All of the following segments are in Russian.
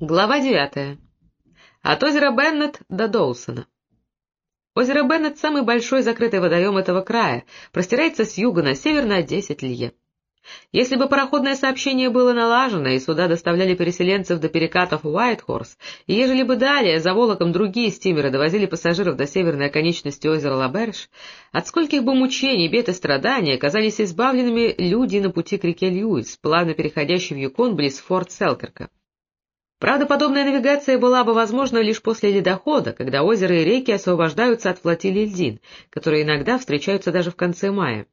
Глава 9. От озера Беннет до Доусона. Озеро Беннет — самый большой закрытый водоем этого края, простирается с юга на север на 10 лье. Если бы пароходное сообщение было налажено и сюда доставляли переселенцев до перекатов Уайтхорс, и ежели бы далее за Волоком другие стимеры довозили пассажиров до северной оконечности озера Лаберж, от скольких бы мучений, бед и страданий оказались избавленными люди на пути к реке Льюис, плавно переходящей в Юкон близ форт Селкирка. Правда, подобная навигация была бы возможна лишь после ледохода, когда озеро и реки освобождаются от флотилий льдин, которые иногда встречаются даже в конце мая.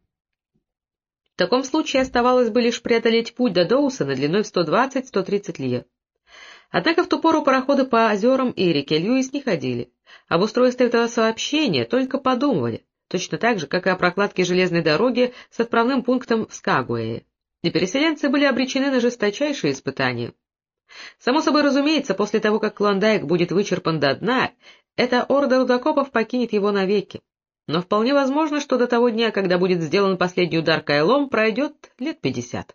В таком случае оставалось бы лишь преодолеть путь до Доусона длиной в 120-130 лье. Однако в ту пору пароходы по озерам и реке Льюис не ходили. Об устройстве этого сообщения только подумывали, точно так же, как и о прокладке железной дороги с отправным пунктом в Скагуэе. И переселенцы были обречены на жесточайшие испытания. Само собой разумеется, после того, как Клондайк будет вычерпан до дна, эта орда рудокопов покинет его навеки. Но вполне возможно, что до того дня, когда будет сделан последний удар кайлом, пройдет лет 50.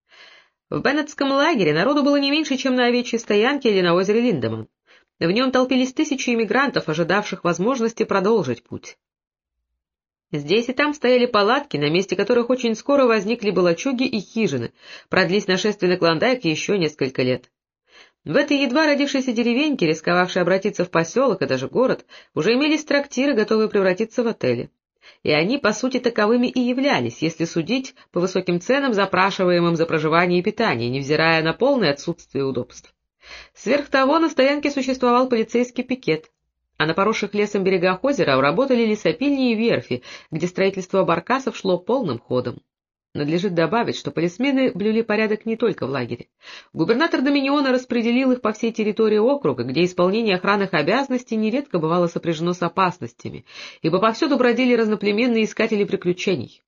В Беннетском лагере народу было не меньше, чем на овечьей стоянке или на озере Линдеман. В нем толпились тысячи иммигрантов, ожидавших возможности продолжить путь. Здесь и там стояли палатки, на месте которых очень скоро возникли бы лачуги и хижины, продлись нашествие на Клондайк еще несколько лет. В этой едва родившейся деревеньке, рисковавшей обратиться в поселок и даже город, уже имелись трактиры, готовые превратиться в отели. И они, по сути, таковыми и являлись, если судить по высоким ценам, запрашиваемым за проживание и питание, невзирая на полное отсутствие удобств. Сверх того, на стоянке существовал полицейский пикет, а на поросших лесом берегах озера работали лесопильни и верфи, где строительство баркасов шло полным ходом. Надлежит добавить, что полисмены блюли порядок не только в лагере. Губернатор Доминиона распределил их по всей территории округа, где исполнение охранных обязанностей нередко бывало сопряжено с опасностями, ибо повсюду бродили разноплеменные искатели приключений.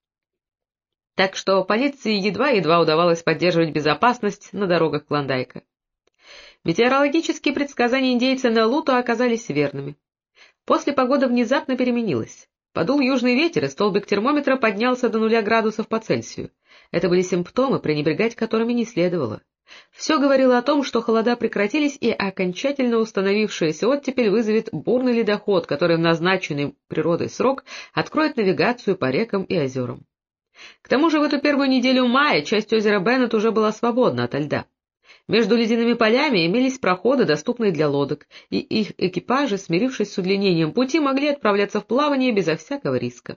Так что полиции едва-едва удавалось поддерживать безопасность на дорогах Клондайка. Метеорологические предсказания индейца Нелуто оказались верными. После погода внезапно переменилась. Подул южный ветер, и столбик термометра поднялся до 0 градусов по Цельсию. Это были симптомы, пренебрегать которыми не следовало. Все говорило о том, что холода прекратились, и окончательно установившаяся оттепель вызовет бурный ледоход, который в назначенный природой срок откроет навигацию по рекам и озерам. К тому же в эту первую неделю мая часть озера Беннет уже была свободна ото льда. Между ледяными полями имелись проходы, доступные для лодок, и их экипажи, смирившись с удлинением пути, могли отправляться в плавание безо всякого риска.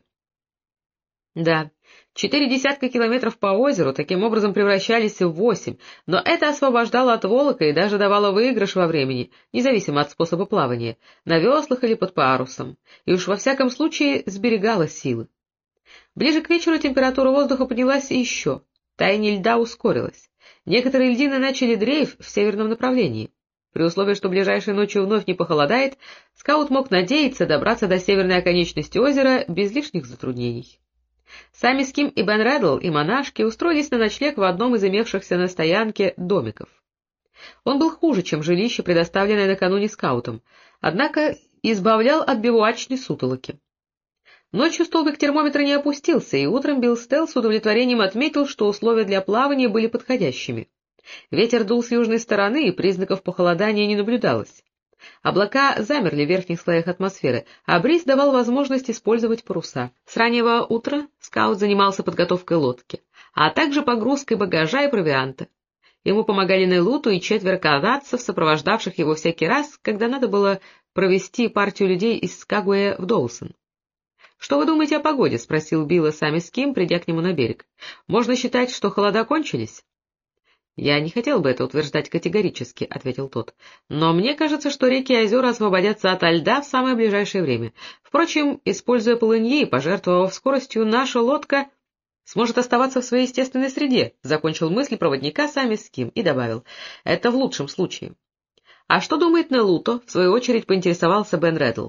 Да, 4 десятка километров по озеру таким образом превращались в 8, но это освобождало от волока и даже давало выигрыш во времени, независимо от способа плавания, на веслах или под парусом, и уж во всяком случае сберегало силы. Ближе к вечеру температура воздуха поднялась еще, таяние льда ускорилось. Некоторые льдины начали дрейф в северном направлении. При условии, что ближайшей ночью вновь не похолодает, скаут мог надеяться добраться до северной оконечности озера без лишних затруднений. Сами Ским и Бен Реддл и монашки устроились на ночлег в одном из имевшихся на стоянке домиков. Он был хуже, чем жилище, предоставленное накануне скаутом, однако избавлял от бивуачной сутолоки. Ночью столбик термометра не опустился, и утром Билл Стелл с удовлетворением отметил, что условия для плавания были подходящими. Ветер дул с южной стороны, и признаков похолодания не наблюдалось. Облака замерли в верхних слоях атмосферы, а бриз давал возможность использовать паруса. С раннего утра скаут занимался подготовкой лодки, а также погрузкой багажа и провианта. Ему помогали Нелуту и 4 канадцев, сопровождавших его всякий раз, когда надо было провести партию людей из Скагуэя в Доусон. — Что вы думаете о погоде? — спросил Билла Сами Ским, придя к нему на берег. — Можно считать, что холода кончились? — Я не хотел бы это утверждать категорически, — ответил тот. — Но мне кажется, что реки и озера освободятся ото льда в самое ближайшее время. Впрочем, используя полыньи и пожертвовав скоростью, наша лодка сможет оставаться в своей естественной среде, — закончил мысли проводника Сами Ским и добавил. — Это в лучшем случае. — А что думает Нелуто? — в свою очередь поинтересовался Бен Реддл.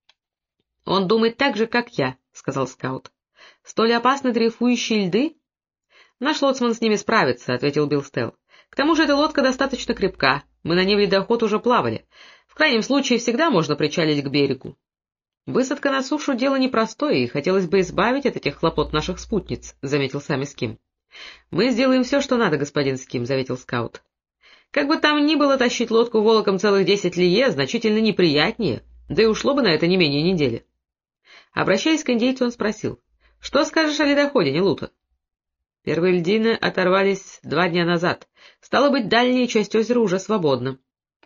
— Он думает так же, как я, — сказал скаут. — Столь опасны дрейфующие льды? — Наш лоцман с ними справится, — ответил Билл Стелл. — К тому же эта лодка достаточно крепка, мы на ней в ледоход уже плавали. В крайнем случае всегда можно причалить к берегу. Высадка на сушу — дело непростое, и хотелось бы избавить от этих хлопот наших спутниц, — заметил Сами Ским. — Мы сделаем все, что надо, господин Ским, — заметил скаут. Как бы там ни было, тащить лодку волоком целых 10 лье значительно неприятнее, да и ушло бы на это не менее недели. Обращаясь к индейцу, он спросил: — Что скажешь о ледоходе, Нелута? — Первые льдины оторвались 2 дня назад. Стало быть, дальняя часть озера уже свободна.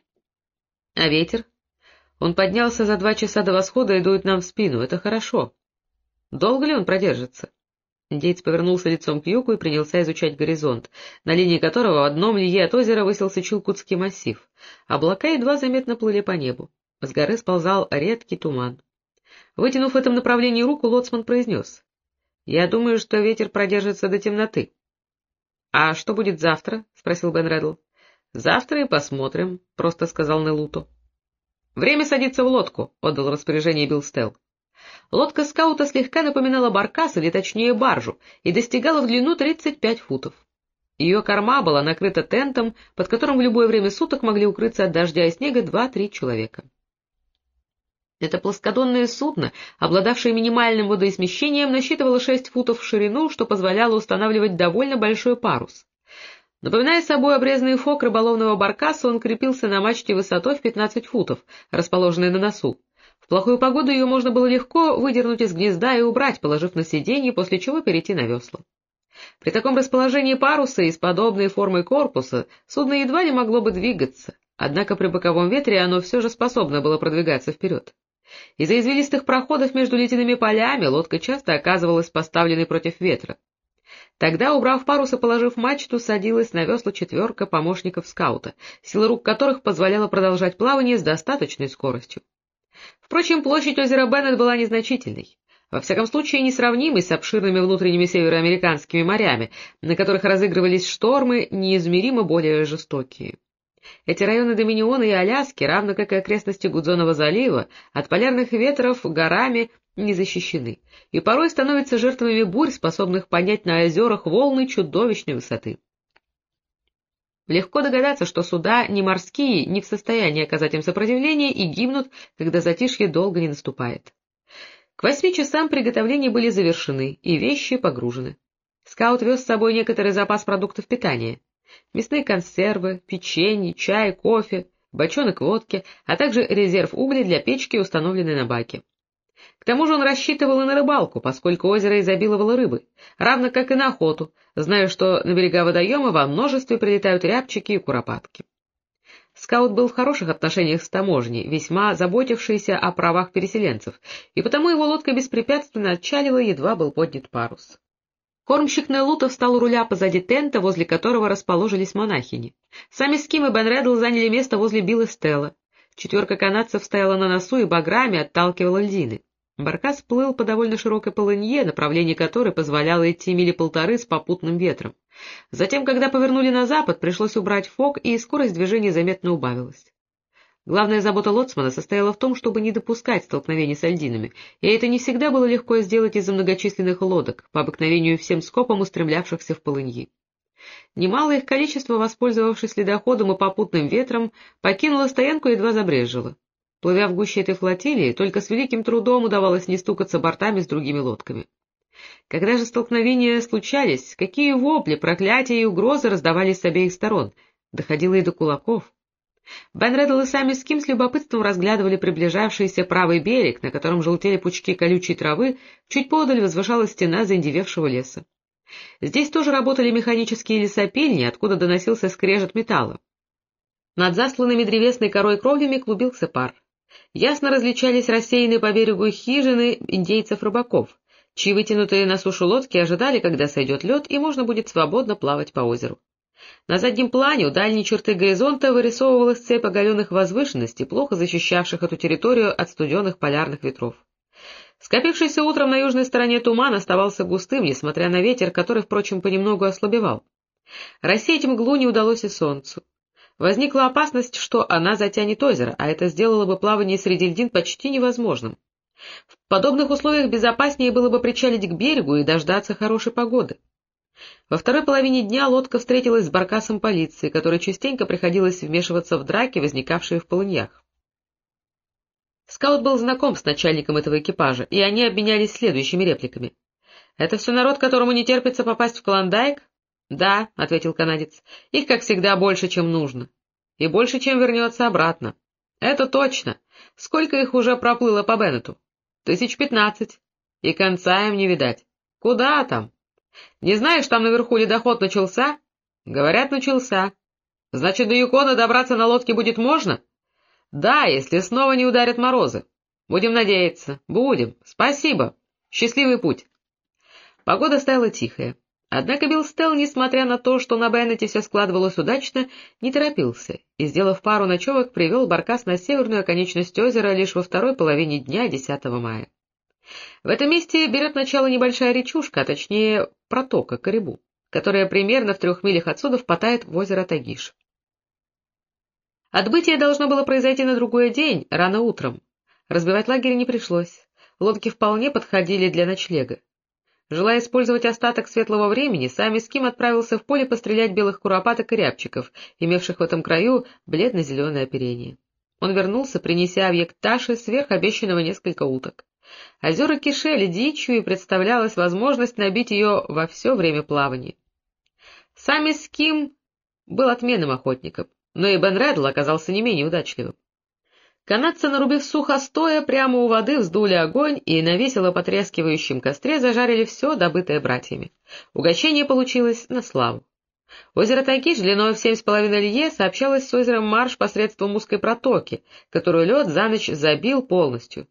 — А ветер? Он поднялся за 2 часа до восхода и дует нам в спину. Это хорошо. Долго ли он продержится? Индеец повернулся лицом к югу и принялся изучать горизонт, на линии которого в одном лье от озера высился Чилкутский массив. Облака едва заметно плыли по небу. С горы сползал редкий туман. Вытянув в этом направлении руку, лоцман произнес: — Я думаю, что ветер продержится до темноты. — А что будет завтра? — спросил Бен Реддл. — Завтра и посмотрим, — просто сказал Нелуту. — Время садиться в лодку, — отдал распоряжение Билл Стелл. Лодка скаута слегка напоминала баркас, или точнее баржу, и достигала в длину 35 футов. Ее корма была накрыта тентом, под которым в любое время суток могли укрыться от дождя и снега 2-3 человека. Это плоскодонное судно, обладавшее минимальным водоизмещением, насчитывало 6 футов в ширину, что позволяло устанавливать довольно большой парус. Напоминая собой обрезанный фок рыболовного баркаса, он крепился на мачте высотой в 15 футов, расположенной на носу. В плохую погоду ее можно было легко выдернуть из гнезда и убрать, положив на сиденье, после чего перейти на весла. При таком расположении паруса и с подобной формой корпуса судно едва ли могло бы двигаться, однако при боковом ветре оно все же способно было продвигаться вперед. Из-за извилистых проходов между ледяными полями лодка часто оказывалась поставленной против ветра. Тогда, убрав парус и положив мачту, садилась на весла 4 помощников скаута, сила рук которых позволяла продолжать плавание с достаточной скоростью. Впрочем, площадь озера Беннет была незначительной, во всяком случае несравнимой с обширными внутренними североамериканскими морями, на которых разыгрывались штормы неизмеримо более жестокие. Эти районы Доминиона и Аляски, равно как и окрестности Гудзонова залива, от полярных ветров горами не защищены, и порой становятся жертвами бурь, способных поднять на озерах волны чудовищной высоты. Легко догадаться, что суда не морские, не в состоянии оказать им сопротивление и гибнут, когда затишье долго не наступает. К 8 часам приготовления были завершены, и вещи погружены. Скаут вез с собой некоторый запас продуктов питания: мясные консервы, печенье, чай, кофе, бочонок водки, а также резерв угля для печки, установленной на баке. К тому же он рассчитывал и на рыбалку, поскольку озеро изобиловало рыбой, равно как и на охоту, зная, что на берега водоема во множестве прилетают рябчики и куропатки. Скаут был в хороших отношениях с таможней, весьма заботившейся о правах переселенцев, и потому его лодка беспрепятственно отчалила, едва был поднят парус. Кормщик Нелута встал у руля позади тента, возле которого расположились монахини. Сами Ским и Бен Реддл заняли место возле Билла Стелла. 4 канадцев стояла на носу и баграми отталкивала льдины. Баркас плыл по довольно широкой полынье, направление которой позволяло идти 1,5 мили с попутным ветром. Затем, когда повернули на запад, пришлось убрать фок, и скорость движения заметно убавилась. Главная забота лоцмана состояла в том, чтобы не допускать столкновений с льдинами, и это не всегда было легко сделать из-за многочисленных лодок, по обыкновению всем скопом устремлявшихся в полыньи. Немалое их количество, воспользовавшись ледоходом и попутным ветром, покинуло стоянку и едва забрежило. Плывя в гуще этой флотилии, только с великим трудом удавалось не стукаться бортами с другими лодками. Когда же столкновения случались, какие вопли, проклятия и угрозы раздавались с обеих сторон, доходило и до кулаков. Бен Реддл и сами Ским с любопытством разглядывали приближавшийся правый берег, на котором желтели пучки колючей травы, чуть подаль возвышалась стена заиндевевшего леса. Здесь тоже работали механические лесопильни, откуда доносился скрежет металла. Над засланными древесной корой кровлями клубился пар. Ясно различались рассеянные по берегу хижины индейцев-рыбаков, чьи вытянутые на сушу лодки ожидали, когда сойдет лед, и можно будет свободно плавать по озеру. На заднем плане у дальней черты горизонта вырисовывалась цепь оголенных возвышенностей, плохо защищавших эту территорию от студеных полярных ветров. Скопившийся утром на южной стороне туман оставался густым, несмотря на ветер, который, впрочем, понемногу ослабевал. Рассеять мглу не удалось и солнцу. Возникла опасность, что она затянет озеро, а это сделало бы плавание среди льдин почти невозможным. В подобных условиях безопаснее было бы причалить к берегу и дождаться хорошей погоды. Во второй половине дня лодка встретилась с баркасом полиции, которой частенько приходилось вмешиваться в драки, возникавшие в полыньях. Скаут был знаком с начальником этого экипажа, и они обменялись следующими репликами. — Это все народ, которому не терпится попасть в Клондайк? Да, — ответил канадец, — их, как всегда, больше, чем нужно. И больше, чем вернется обратно. Это точно. Сколько их уже проплыло по Беннету? 15. И конца им не видать. Куда там? Не знаешь, там наверху ледоход начался? Говорят, начался. Значит, до Юкона добраться на лодке будет можно? Да, если снова не ударят морозы. Будем надеяться. Будем. Спасибо. Счастливый путь. Погода стояла тихая. Однако Билл Стелл, несмотря на то, что на Беннете все складывалось удачно, не торопился и, сделав пару ночевок, привел баркас на северную оконечность озера лишь во второй половине дня 10 мая. В этом месте берет начало небольшая речушка, а точнее протока Карибу, которая примерно в 3 милях отсюда впадает в озеро Тагиш. Отбытие должно было произойти на другой день, рано утром. Разбивать лагерь не пришлось. Лодки вполне подходили для ночлега. Желая использовать остаток светлого времени, Сами Ским отправился в поле пострелять белых куропаток и рябчиков, имевших в этом краю бледно-зеленое оперение. Он вернулся, принеся в Якташе сверх обещанного несколько уток. Озера кишели дичью, и представлялась возможность набить ее во все время плавания. Сами Ским был отменным охотником, но и Бен Реддл оказался не менее удачливым. Канадцы, нарубив сухостоя, прямо у воды вздули огонь и на весело потрескивающем костре зажарили все, добытое братьями. Угощение получилось на славу. Озеро Тагиш длиной в 7,5 лье сообщалось с озером Марш посредством узкой протоки, которую лед за ночь забил полностью.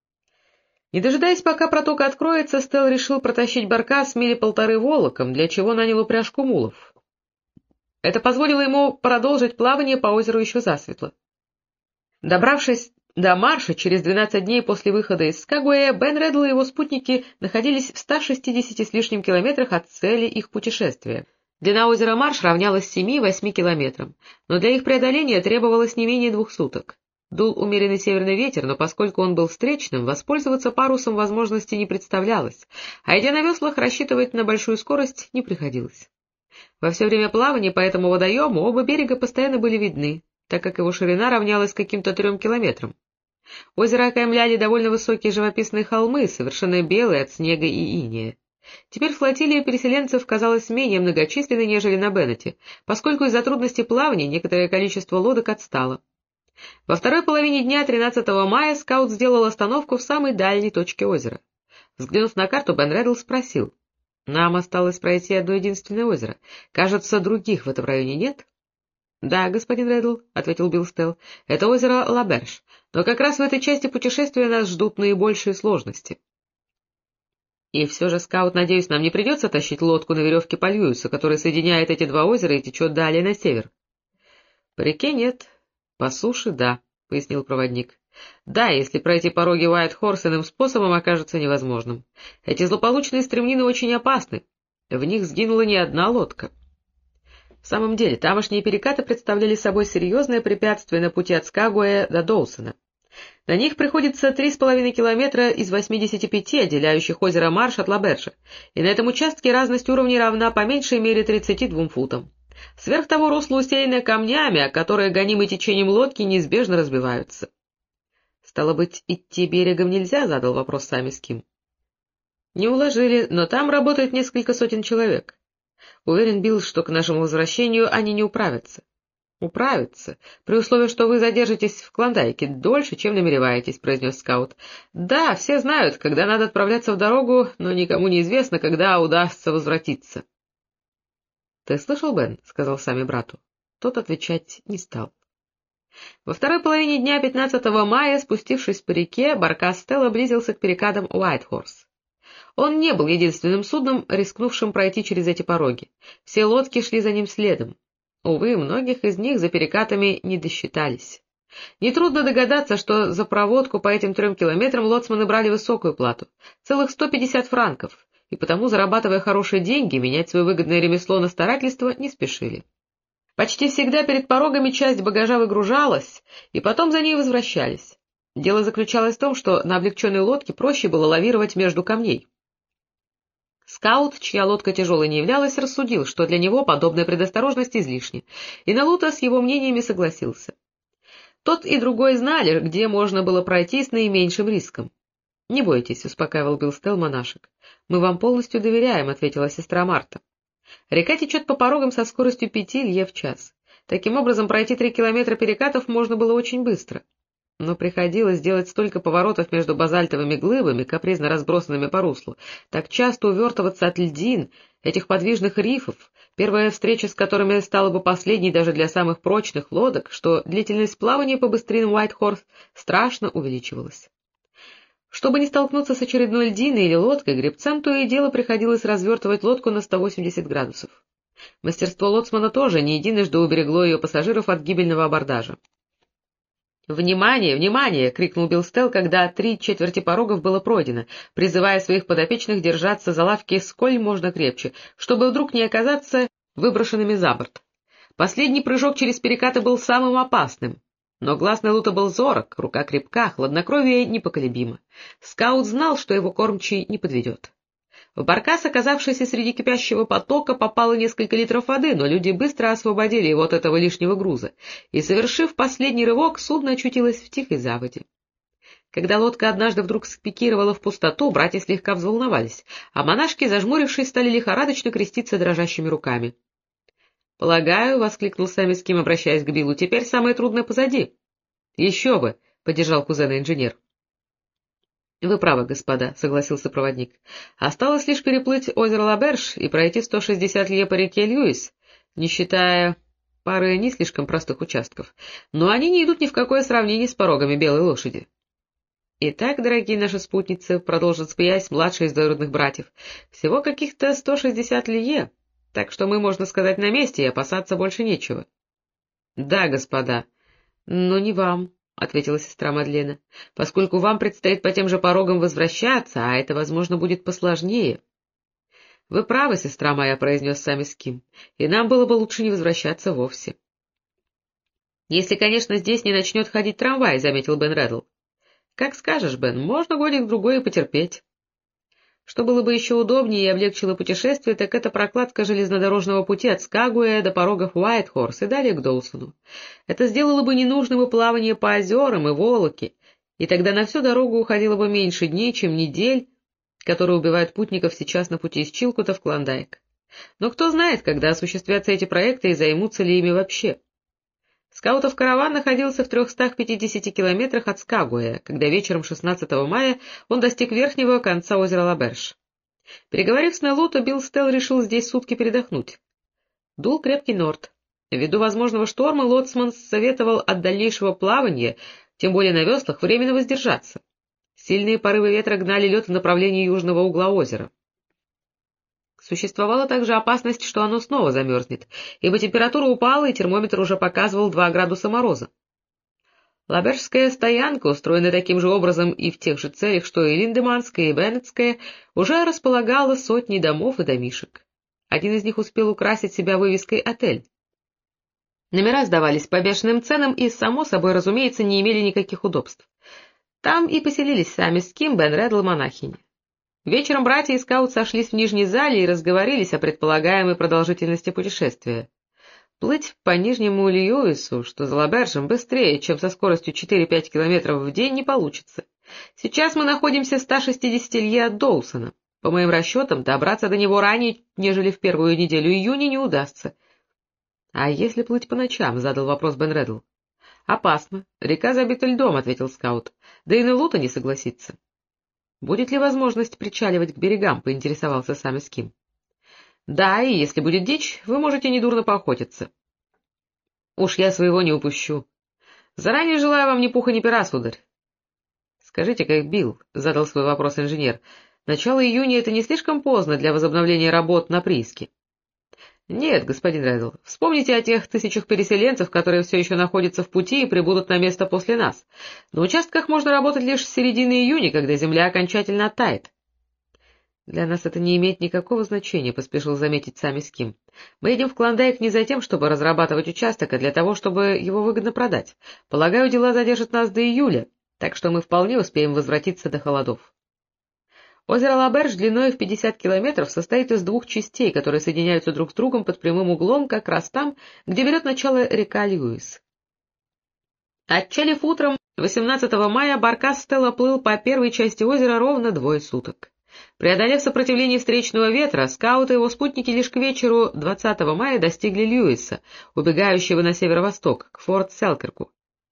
Не дожидаясь, пока протока откроется, Стелл решил протащить баркас мили 1,5 волоком, для чего нанял упряжку мулов. Это позволило ему продолжить плавание по озеру еще засветло. Добравшись до Марша через 12 дней после выхода из Скагуэя, Бен Реддл и его спутники находились в 160 с лишним километрах от цели их путешествия. Длина озера Марш равнялась 7-8 километрам, но для их преодоления требовалось не менее 2 суток. Дул умеренный северный ветер, но поскольку он был встречным, воспользоваться парусом возможности не представлялось, а идя на веслах, рассчитывать на большую скорость не приходилось. Во все время плавания по этому водоему оба берега постоянно были видны, так как его ширина равнялась каким-то 3 километрам. Озеро окаймляли довольно высокие живописные холмы, совершенно белые от снега и инея. Теперь флотилия переселенцев казалась менее многочисленной, нежели на Беннете, поскольку из-за трудностей плавания некоторое количество лодок отстало. Во второй половине дня 13 мая скаут сделал остановку в самой дальней точке озера. Взглянув на карту, Бен Реддл спросил: «Нам осталось пройти одно единственное озеро. Кажется, других в этом районе нет?» «Да, господин Реддл», — ответил Билл Стелл, — «это озеро Лаберж, но как раз в этой части путешествия нас ждут наибольшие сложности». «И все же, скаут, надеюсь, нам не придется тащить лодку на веревке по Льюису, которая соединяет эти 2 озера и течет далее на север?» «По реке нет, по суше да», — пояснил проводник. «Да, если пройти пороги Уайт-Хорс иным способом окажется невозможным. Эти злополучные стремнины очень опасны, в них сгинула не одна лодка». В самом деле, тамошние перекаты представляли собой серьезное препятствие на пути от Скагуэя до Доусона. На них приходится 3,5 километра из 85, отделяющих озеро Марш от Лаберджа, и на этом участке разность уровней равна по меньшей мере 32 футам. Сверх того, русло усеянное камнями, а которые, гонимы течением лодки, неизбежно разбиваются. — Стало быть, идти берегом нельзя? — задал вопрос Сами Ским. — Не уложили, но там работает несколько сотен человек. Уверен, Билл, что к нашему возвращению они не управятся. — Управятся, при условии, что вы задержитесь в Клондайке дольше, чем намереваетесь, — произнес скаут. — Да, все знают, когда надо отправляться в дорогу, но никому не известно, когда удастся возвратиться. — Ты слышал, Бен? — сказал Сами брату. Тот отвечать не стал. Во второй половине дня 15 мая, спустившись по реке, баркас Стелла близился к перекатам Уайт-Хорс. Он не был единственным судном, рискнувшим пройти через эти пороги. Все лодки шли за ним следом. Увы, многих из них за перекатами не досчитались. Нетрудно догадаться, что за проводку по этим 3 километрам лоцманы брали высокую плату — целых 150 франков, и потому, зарабатывая хорошие деньги, менять свое выгодное ремесло на старательство не спешили. Почти всегда перед порогами часть багажа выгружалась, и потом за ней возвращались. Дело заключалось в том, что на облегченной лодке проще было лавировать между камней. Скаут, чья лодка тяжелой не являлась, рассудил, что для него подобная предосторожность излишня, и Налута с его мнениями согласился. Тот и другой знали, где можно было пройти с наименьшим риском. — Не бойтесь, — успокаивал Билл Стелл монашек. — Мы вам полностью доверяем, — ответила сестра Марта. Река течет по порогам со скоростью 5 лье в час. Таким образом, пройти 3 километра перекатов можно было очень быстро. Но приходилось делать столько поворотов между базальтовыми глыбами, капризно разбросанными по руслу, так часто увертываться от льдин, этих подвижных рифов, первая встреча с которыми стала бы последней даже для самых прочных лодок, что длительность плавания по быстринам Уайт-Хорс страшно увеличивалась. Чтобы не столкнуться с очередной льдиной или лодкой, гребцам то и дело приходилось развертывать лодку на 180 градусов. Мастерство лоцмана тоже не единожды уберегло ее пассажиров от гибельного абордажа. «Внимание, внимание!» — крикнул Билл Стелл, когда 3/4 порогов было пройдено, призывая своих подопечных держаться за лавки сколь можно крепче, чтобы вдруг не оказаться выброшенными за борт. Последний прыжок через перекаты был самым опасным. Но глаз Нелута был зорок, рука крепка, хладнокровие непоколебимо. Скаут знал, что его кормчий не подведет. В баркас, оказавшийся среди кипящего потока, попало несколько литров воды, но люди быстро освободили его от этого лишнего груза, и, совершив последний рывок, судно очутилось в тихой заводе. Когда лодка однажды вдруг спикировала в пустоту, братья слегка взволновались, а монашки, зажмурившись, стали лихорадочно креститься дрожащими руками. — Полагаю, — воскликнул Самиским, обращаясь к Биллу, — теперь самое трудное позади. — Еще бы, — поддержал кузена инженер. — Вы правы, господа, — согласился проводник. — Осталось лишь переплыть озеро Лаберж и пройти 160 лье по реке Льюис, не считая пары не слишком простых участков, но они не идут ни в какое сравнение с порогами белой лошади. — Итак, дорогие наши спутницы, — продолжил смеясь младший из двоюродных братьев, — всего каких-то 160 лье, так что мы, можно сказать, на месте, и опасаться больше нечего. — Да, господа, но не вам, — ответила сестра Мадлена, — поскольку вам предстоит по тем же порогам возвращаться, а это, возможно, будет посложнее. — Вы правы, сестра моя, — произнес Самиским, — и нам было бы лучше не возвращаться вовсе. — Если, конечно, здесь не начнет ходить трамвай, — заметил Бен Реддл. — Как скажешь, Бен, можно годик-другой и потерпеть. Что было бы еще удобнее и облегчило путешествие, так это прокладка железнодорожного пути от Скагуэя до порогов Уайт-Хорс и далее к Доусону. Это сделало бы ненужным и плавание по озерам и Волоке, и тогда на всю дорогу уходило бы меньше дней, чем недель, которые убивают путников сейчас на пути из Чилкута в Клондайк. Но кто знает, когда осуществятся эти проекты и займутся ли ими вообще. Скаутов караван находился в 350 километрах от Скагуэя, когда вечером 16 мая он достиг верхнего конца озера Лаберж. Переговорив с Нелуто, Билл Стелл решил здесь сутки передохнуть. Дул крепкий норд. Ввиду возможного шторма лоцман советовал от дальнейшего плавания, тем более на веслах, временно воздержаться. Сильные порывы ветра гнали лед в направлении южного угла озера. Существовала также опасность, что оно снова замерзнет, ибо температура упала, и термометр уже показывал 2 градуса мороза. Лабержская стоянка, устроенная таким же образом и в тех же целях, что и Линдеманская и Беннетская, уже располагала сотней домов и домишек. Один из них успел украсить себя вывеской «Отель». Номера сдавались по бешеным ценам и, само собой, разумеется, не имели никаких удобств. Там и поселились Самиским, Бен Реддл, монахини. Вечером братья и скаут сошлись в нижней зале и разговорились о предполагаемой продолжительности путешествия. Плыть по нижнему Льюису, что за Лабержем, быстрее, чем со скоростью 4-5 километров в день, не получится. Сейчас мы находимся в 160 лье от Доусона. По моим расчетам, добраться до него ранее, нежели в первую неделю июня, не удастся. — А если плыть по ночам? — задал вопрос Бен Реддл. — Опасно. Река забита льдом, — ответил скаут. — Да и Нелуто не согласится. — Будет ли возможность причаливать к берегам? — поинтересовался Самиским. — Да, и если будет дичь, вы можете недурно поохотиться. — Уж я своего не упущу. Заранее желаю вам ни пуха ни пера, сударь. — Скажите-ка, Билл, — задал свой вопрос инженер, — начало июня — это не слишком поздно для возобновления работ на прииске? — Нет, господин Реддл, вспомните о тех тысячах переселенцев, которые все еще находятся в пути и прибудут на место после нас. На участках можно работать лишь с середины июня, когда земля окончательно оттает. — Для нас это не имеет никакого значения, — поспешил заметить Самиским. — Мы едем в Клондайк не за тем, чтобы разрабатывать участок, а для того, чтобы его выгодно продать. Полагаю, дела задержат нас до июля, так что мы вполне успеем возвратиться до холодов. Озеро Лаберж длиной в 50 километров состоит из 2 частей, которые соединяются друг с другом под прямым углом как раз там, где берет начало река Льюис. Отчалив утром 18 мая, баркас Стелла плыл по первой части озера ровно 2 суток. Преодолев сопротивление встречного ветра, скауты и его спутники лишь к вечеру 20 мая достигли Льюиса, убегающего на северо-восток, к форт Селкирку.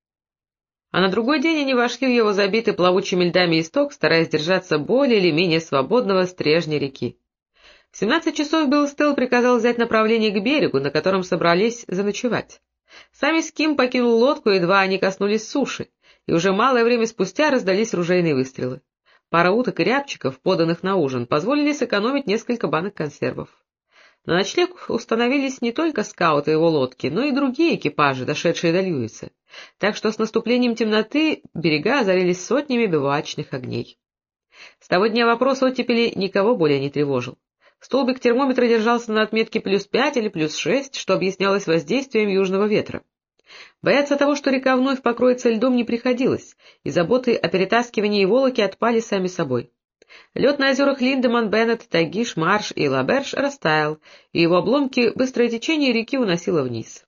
А на другой день они вошли в его забитый плавучими льдами исток, стараясь держаться более или менее свободного стрежня реки. В 17 часов Билл Стелл приказал взять направление к берегу, на котором собрались заночевать. Сами Ским покинул лодку, едва они коснулись суши, и уже малое время спустя раздались ружейные выстрелы. Пара уток и рябчиков, поданных на ужин, позволили сэкономить несколько банок консервов. На ночлег установились не только скауты и его лодки, но и другие экипажи, дошедшие до Льюиса, так что с наступлением темноты берега озарились сотнями бивуачных огней. С того дня вопрос оттепели никого более не тревожил. Столбик термометра держался на отметке +5 или +6, что объяснялось воздействием южного ветра. Бояться того, что река вновь покроется льдом, не приходилось, и заботы о перетаскивании и волоке отпали сами собой. Лед на озерах Линдеман, Беннет, Тагиш, Марш и Лаберж растаял, и его обломки быстрое течение реки уносило вниз.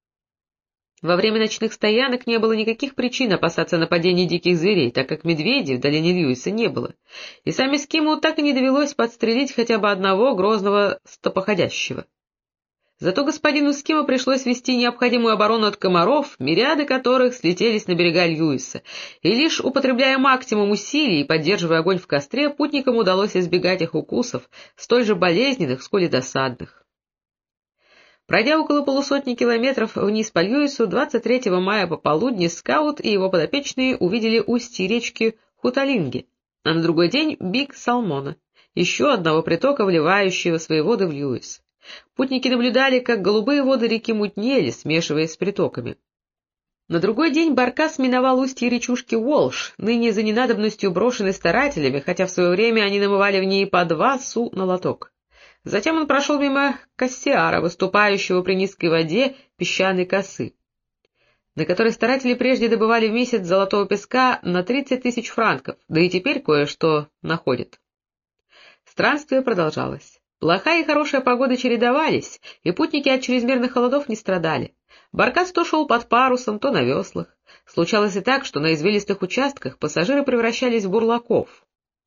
Во время ночных стоянок не было никаких причин опасаться нападений диких зверей, так как медведей в долине Льюиса не было, и сами Скиму так и не довелось подстрелить хотя бы одного грозного стопоходящего. Зато господину Скиму пришлось вести необходимую оборону от комаров, мириады которых слетелись на берега Льюиса, и лишь употребляя максимум усилий и поддерживая огонь в костре, путникам удалось избегать их укусов, столь же болезненных, сколь и досадных. Пройдя около полусотни километров вниз по Льюису, 23 мая пополудни скаут и его подопечные увидели устье речки Хуталинги, а на другой день Биг Салмона, еще одного притока, вливающего свои воды в Льюис. Путники наблюдали, как голубые воды реки мутнели, смешиваясь с притоками. На другой день баркас миновал устье речушки Уолш, ныне за ненадобностью брошенной старателями, хотя в свое время они намывали в ней по 2 су на лоток. Затем он прошел мимо Кассиара, выступающего при низкой воде песчаной косы, на которой старатели прежде добывали в месяц золотого песка на 30 000 франков, да и теперь кое-что находят. Странствие продолжалось. Плохая и хорошая погода чередовались, и путники от чрезмерных холодов не страдали. Баркас то шел под парусом, то на веслах. Случалось и так, что на извилистых участках пассажиры превращались в бурлаков.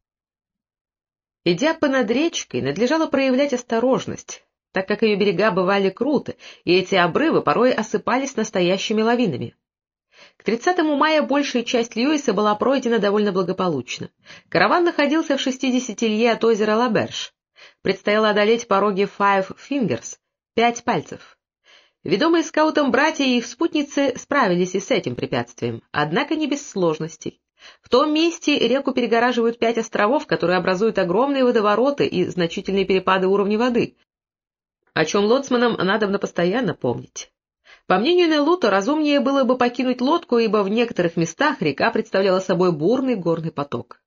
Идя понад речкой, надлежало проявлять осторожность, так как ее берега бывали круты, и эти обрывы порой осыпались настоящими лавинами. К 30 мая большая часть Льюиса была пройдена довольно благополучно. Караван находился в 60 лье от озера Лаберж. Предстояло одолеть пороги Five Fingers, 5 пальцев. Ведомые скаутом братья и их спутницы справились и с этим препятствием, однако не без сложностей. В том месте реку перегораживают 5 островов, которые образуют огромные водовороты и значительные перепады уровня воды, о чем лоцманам надобно постоянно помнить. По мнению Неллута, разумнее было бы покинуть лодку, ибо в некоторых местах река представляла собой бурный горный поток.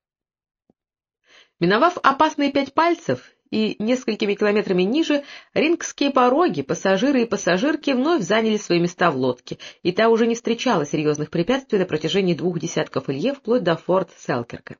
Миновав опасные 5 пальцев и несколькими километрами ниже, Рингские пороги, пассажиры и пассажирки вновь заняли свои места в лодке, и та уже не встречала серьезных препятствий на протяжении 2 десятков лье вплоть до форт Селкирка.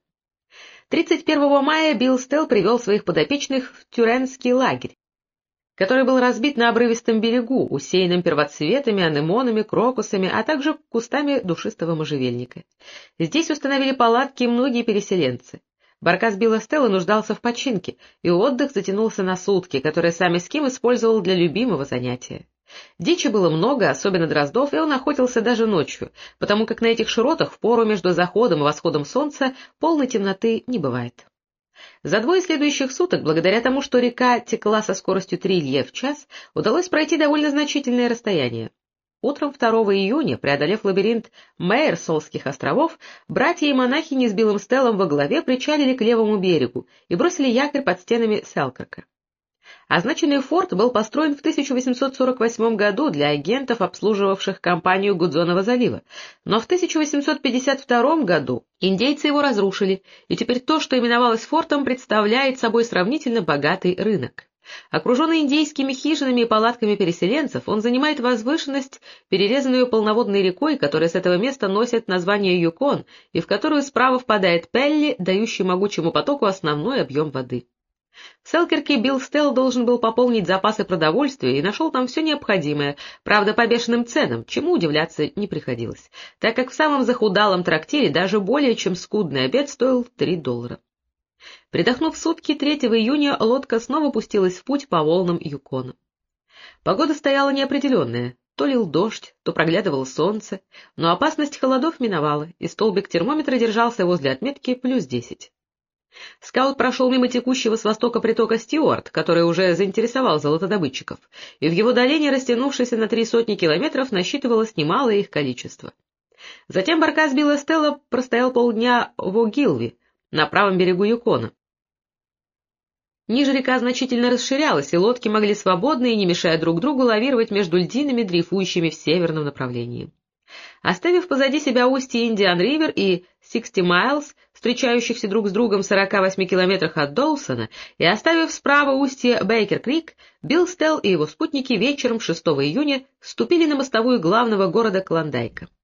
31 мая Билл Стелл привел своих подопечных в Тюренский лагерь, который был разбит на обрывистом берегу, усеянном первоцветами, анемонами, крокусами, а также кустами душистого можжевельника. Здесь установили палатки многие переселенцы. Баркас Билла Стелла нуждался в починке, и отдых затянулся на сутки, которые сами Ским использовал для любимого занятия. Дичи было много, особенно дроздов, и он охотился даже ночью, потому как на этих широтах в пору между заходом и восходом солнца полной темноты не бывает. За 2 следующих суток, благодаря тому, что река текла со скоростью 3 лье в час, удалось пройти довольно значительное расстояние. Утром 2 июня, преодолев лабиринт Мейерсолских островов, братья и монахини с Биллом Стеллом во главе причалили к левому берегу и бросили якорь под стенами Селкирка. Означенный форт был построен в 1848 году для агентов, обслуживавших компанию Гудзонова залива, но в 1852 году индейцы его разрушили, и теперь то, что именовалось фортом, представляет собой сравнительно богатый рынок. Окруженный индейскими хижинами и палатками переселенцев, он занимает возвышенность, перерезанную полноводной рекой, которая с этого места носит название Юкон, и в которую справа впадает Пелли, дающий могучему потоку основной объем воды. В Селкирке Билл Стелл должен был пополнить запасы продовольствия и нашел там все необходимое, правда по бешеным ценам, чему удивляться не приходилось, так как в самом захудалом трактире даже более чем скудный обед стоил $3. Передохнув сутки, 3 июня лодка снова пустилась в путь по волнам Юкона. Погода стояла неопределенная, то лил дождь, то проглядывало солнце, но опасность холодов миновала, и столбик термометра держался возле отметки +10. Скаут прошел мимо текущего с востока притока Стюарт, который уже заинтересовал золотодобытчиков, и в его долине, растянувшейся на 300 километров, насчитывалось немалое их количество. Затем баркас Билла Стелла простоял полдня в Огилви, на правом берегу Юкона. Ниже река значительно расширялась, и лодки могли свободно и не мешая друг другу лавировать между льдинами, дрейфующими в северном направлении. Оставив позади себя устье Индиан-Ривер и 60 Майлз, встречающихся друг с другом в 48 километрах от Доусона, и оставив справа устье Бейкер-Крик, Билл Стелл и его спутники вечером 6 июня ступили на мостовую главного города Клондайка.